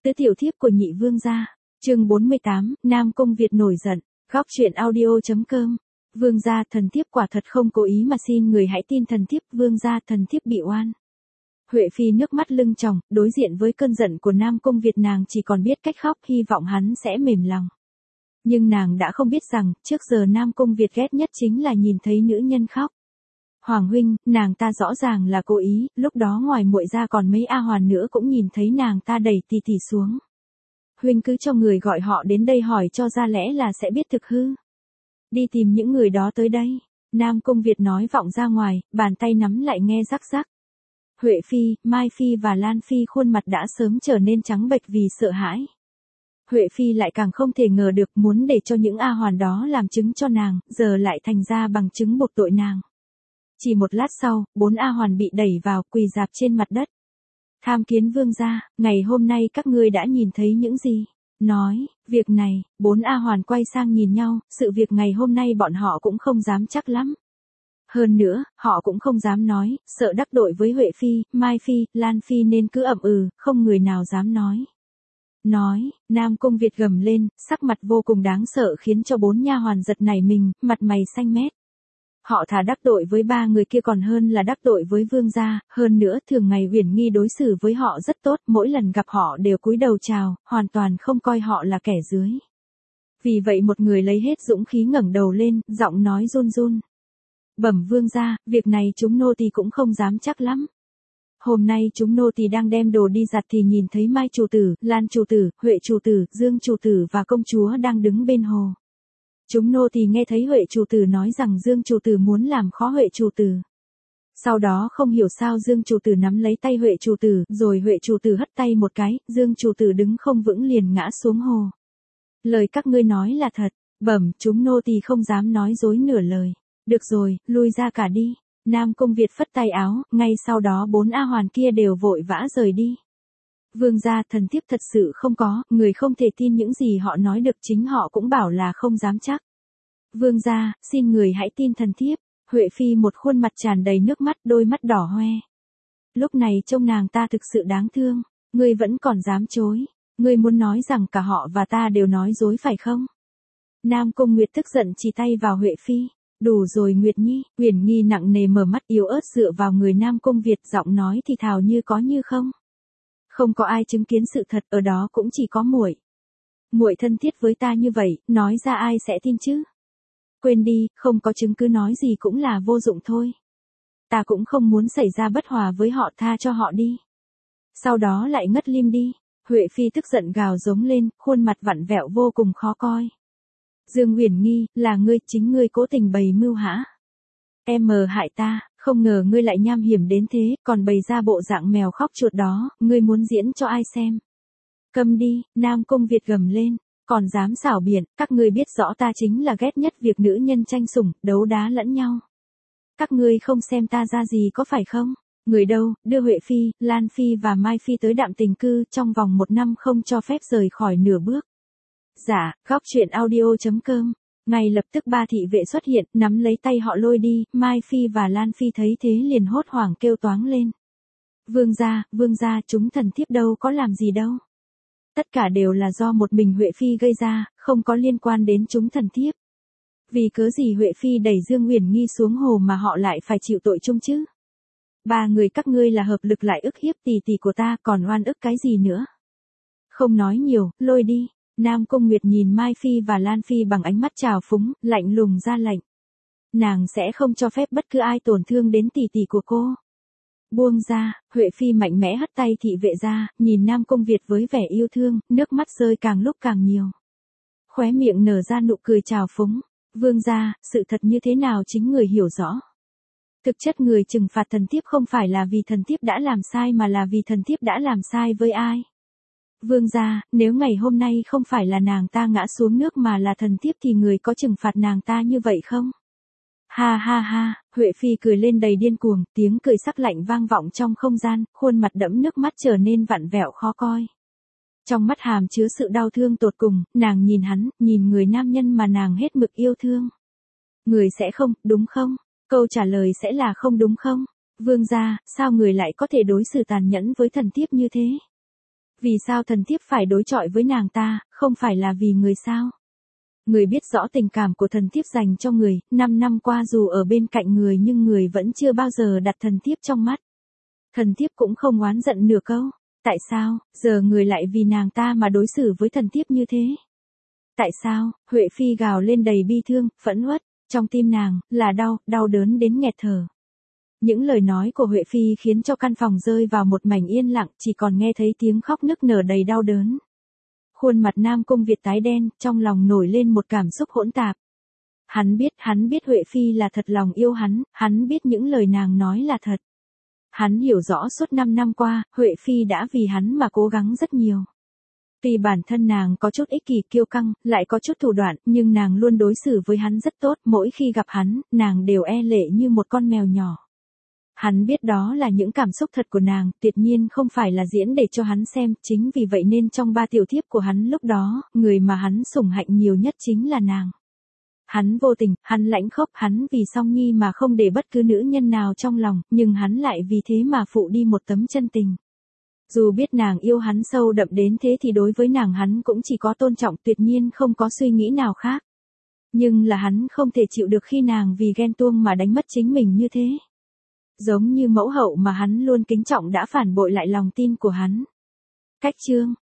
Tứ tiểu thiếp của nhị vương gia. Chương 48, Nam Cung Việt nổi giận. Góc truyện audio.com. Vương gia, thần thiếp quả thật không cố ý mà xin người hãy tin thần thiếp, vương gia, thần thiếp bị oan. Huệ Phi nước mắt lưng tròng, đối diện với cơn giận của Nam Cung Việt nàng chỉ còn biết cách khóc, hy vọng hắn sẽ mềm lòng. Nhưng nàng đã không biết rằng, trước giờ Nam Cung Việt ghét nhất chính là nhìn thấy nữ nhân khóc. Hoàng huynh, nàng ta rõ ràng là cố ý, lúc đó ngoài muội ra còn mấy A Hoàn nữa cũng nhìn thấy nàng ta đẩy tỷ tỷ xuống. Huynh cứ cho người gọi họ đến đây hỏi cho ra, lẽ là sẽ biết thực hư. Đi tìm những người đó tới đây. Nam Cung Việt nói vọng ra ngoài, bàn tay nắm lại nghe rắc rắc. Huệ Phi, Mai Phi và Lan Phi khuôn mặt đã sớm trở nên trắng bệch vì sợ hãi. Huệ Phi lại càng không thể ngờ được, muốn để cho những A Hoàn đó làm chứng cho nàng, giờ lại thành ra bằng chứng buộc tội nàng. Chỉ một lát sau, 4 A Hoàn bị đẩy vào, quỳ rạp trên mặt đất. Tham kiến vương gia, ngày hôm nay các ngươi đã nhìn thấy những gì? Nói, việc này, 4 A Hoàn quay sang nhìn nhau, sự việc ngày hôm nay bọn họ cũng không dám chắc lắm. Hơn nữa, họ cũng không dám nói, sợ đắc tội với Huệ Phi, Mai Phi, Lan Phi nên cứ ậm không người nào dám nói. Nam Cung Việt gầm lên, sắc mặt vô cùng đáng sợ khiến cho 4 nha hoàn giật nảy mình, mặt mày xanh mét. Họ thà đắc tội với 3 người kia còn hơn là đắc tội với vương gia, hơn nữa thường ngày Uyển Nghi đối xử với họ rất tốt, mỗi lần gặp họ đều cúi đầu chào, hoàn toàn không coi họ là kẻ dưới. Vì vậy một người lấy hết dũng khí ngẩng đầu lên, giọng nói run run. Bẩm vương gia, việc này chúng nô tỳ cũng không dám chắc lắm. Hôm nay chúng nô tỳ đang đem đồ đi giặt thì nhìn thấy Mai chủ tử, Lan chủ tử, Huệ chủ tử, Dương chủ tử và công chúa đang đứng bên hồ. Chúng nô tỳ nghe thấy Huệ chủ tử nói rằng Dương chủ tử muốn làm khó Huệ chủ tử. Sau đó không hiểu sao Dương chủ tử nắm lấy tay Huệ chủ tử, rồi Huệ chủ tử hất tay một cái, Dương chủ tử đứng không vững liền ngã xuống hồ. Lời các ngươi nói là thật, bẩm, chúng nô tỳ không dám nói dối nửa lời. Được rồi, lui ra cả đi. Nam Cung Việt phất tay áo, ngay sau đó 4 A Hoàn kia đều vội vã rời đi. Vương gia, thần thiếp thật sự không có, người không thể tin những gì họ nói được, chính họ cũng bảo là không dám chắc. Vương gia, xin người hãy tin thần thiếp. Huệ Phi một khuôn mặt tràn đầy nước mắt, đôi mắt đỏ hoe. Lúc này trông nàng ta thực sự đáng thương, ngươi vẫn còn dám chối, ngươi muốn nói rằng cả họ và ta đều nói dối phải không? Nam Cung Nguyệt tức giận chỉ tay vào Huệ Phi. Đủ rồi Nguyệt Nhi, Uyển Nghi nặng nề mở mắt yếu ớt dựa vào người Nam Cung Việt, giọng nói thì thào như có như không. Không có ai chứng kiến sự thật, ở đó cũng chỉ có muội. Muội thân thiết với ta như vậy, nói ra ai sẽ tin chứ? Quên đi, không có chứng cứ nói gì cũng là vô dụng thôi. Ta cũng không muốn xảy ra bất hòa với họ, tha cho họ đi. Sau đó lại ngất lim đi. Huệ Phi tức giận gào giống lên, khuôn mặt vặn vẹo vô cùng khó coi. Dương Uyển Nghi, là ngươi, chính ngươi cố tình bày mưu hả? Em hại ta, không ngờ ngươi lại nham hiểm đến thế, còn bày ra bộ dạng mèo khóc chuột đó, ngươi muốn diễn cho ai xem? Câm đi, Nam Cung Việt gầm lên, còn dám xảo biện, các ngươi biết rõ ta chính là ghét nhất việc nữ nhân tranh sủng, đấu đá lẫn nhau. Các ngươi không xem ta ra gì có phải không? Người đâu, đưa Huệ Phi, Lan Phi và Mai Phi tới Đạm Tình Cư, trong vòng 1 năm không cho phép rời khỏi nửa bước. Dạ, góc truyện audio.com. Ngay lập tức 3 thị vệ xuất hiện, nắm lấy tay họ lôi đi, Mai Phi và Lan Phi thấy thế liền hốt hoảng kêu toáng lên. Vương gia, chúng thần thiếp đâu có làm gì đâu. Tất cả đều là do một mình Huệ Phi gây ra, không có liên quan đến chúng thần thiếp. Vì cớ gì Huệ Phi đẩy Dương Uyển Nghi xuống hồ mà họ lại phải chịu tội chung chứ? 3 người các ngươi là hợp lực lại ức hiếp tỷ tỷ của ta, còn oan ức cái gì nữa? Không nói nhiều, lôi đi. Nam Cung Nguyệt nhìn Mai Phi và Lan Phi bằng ánh mắt trào phúng, lạnh lùng ra lệnh. Nàng sẽ không cho phép bất cứ ai tổn thương đến tỷ tỷ của cô. Buông ra, Huệ Phi mạnh mẽ hất tay thị vệ ra, nhìn Nam Cung Việt với vẻ yêu thương, nước mắt rơi càng lúc càng nhiều. Khóe miệng nở ra nụ cười trào phúng. Vương gia, sự thật như thế nào chính người hiểu rõ. Thực chất người trừng phạt thần thiếp không phải là vì thần thiếp đã làm sai mà là vì thần thiếp đã làm sai với ai. Vương gia, nếu ngày hôm nay không phải là nàng ta ngã xuống nước mà là thần thiếp thì người có trừng phạt nàng ta như vậy không? Ha ha ha, Huệ Phi cười lên đầy điên cuồng, tiếng cười sắc lạnh vang vọng trong không gian, khuôn mặt đẫm nước mắt trở nên vặn vẹo khó coi. Trong mắt hàm chứa sự đau thương tột cùng, nàng nhìn hắn, nhìn người nam nhân mà nàng hết mực yêu thương. Người sẽ không, đúng không? Câu trả lời sẽ là không đúng không? Vương gia, sao người lại có thể đối xử tàn nhẫn với thần thiếp như thế? Vì sao thần thiếp phải đối chọi với nàng ta, không phải là vì người sao? Người biết rõ tình cảm của thần thiếp dành cho người, 5 năm qua dù ở bên cạnh người nhưng người vẫn chưa bao giờ đặt thần thiếp trong mắt. Thần thiếp cũng không oán giận nửa câu. Tại sao, giờ người lại vì nàng ta mà đối xử với thần thiếp như thế? Tại sao, Huệ Phi gào lên đầy bi thương, phẫn uất, trong tim nàng, là đau đớn đến nghẹt thở. Những lời nói của Huệ Phi khiến cho căn phòng rơi vào một mảnh yên lặng, chỉ còn nghe thấy tiếng khóc nức nở đầy đau đớn. Khuôn mặt Nam Cung Việt tái đen, trong lòng nổi lên một cảm xúc hỗn tạp. Hắn biết Huệ Phi là thật lòng yêu hắn biết những lời nàng nói là thật. Hắn hiểu rõ suốt 5 năm qua, Huệ Phi đã vì hắn mà cố gắng rất nhiều. Tuy bản thân nàng có chút ích kỷ kiêu căng, lại có chút thủ đoạn, nhưng nàng luôn đối xử với hắn rất tốt, mỗi khi gặp hắn, nàng đều e lệ như một con mèo nhỏ. Hắn biết đó là những cảm xúc thật của nàng, tuyệt nhiên không phải là diễn để cho hắn xem, chính vì vậy nên trong 3 tiểu thiếp của hắn lúc đó, người mà hắn sủng hạnh nhiều nhất chính là nàng. Hắn vô tình, hắn lãnh khốc, hắn vì Song Nhi mà không để bất cứ nữ nhân nào trong lòng, nhưng hắn lại vì thế mà phụ đi một tấm chân tình. Dù biết nàng yêu hắn sâu đậm đến thế thì đối với nàng hắn cũng chỉ có tôn trọng, tuyệt nhiên không có suy nghĩ nào khác. Nhưng là hắn không thể chịu được khi nàng vì ghen tuông mà đánh mất chính mình như thế. Giống như mẫu hậu mà hắn luôn kính trọng đã phản bội lại lòng tin của hắn. Cách chương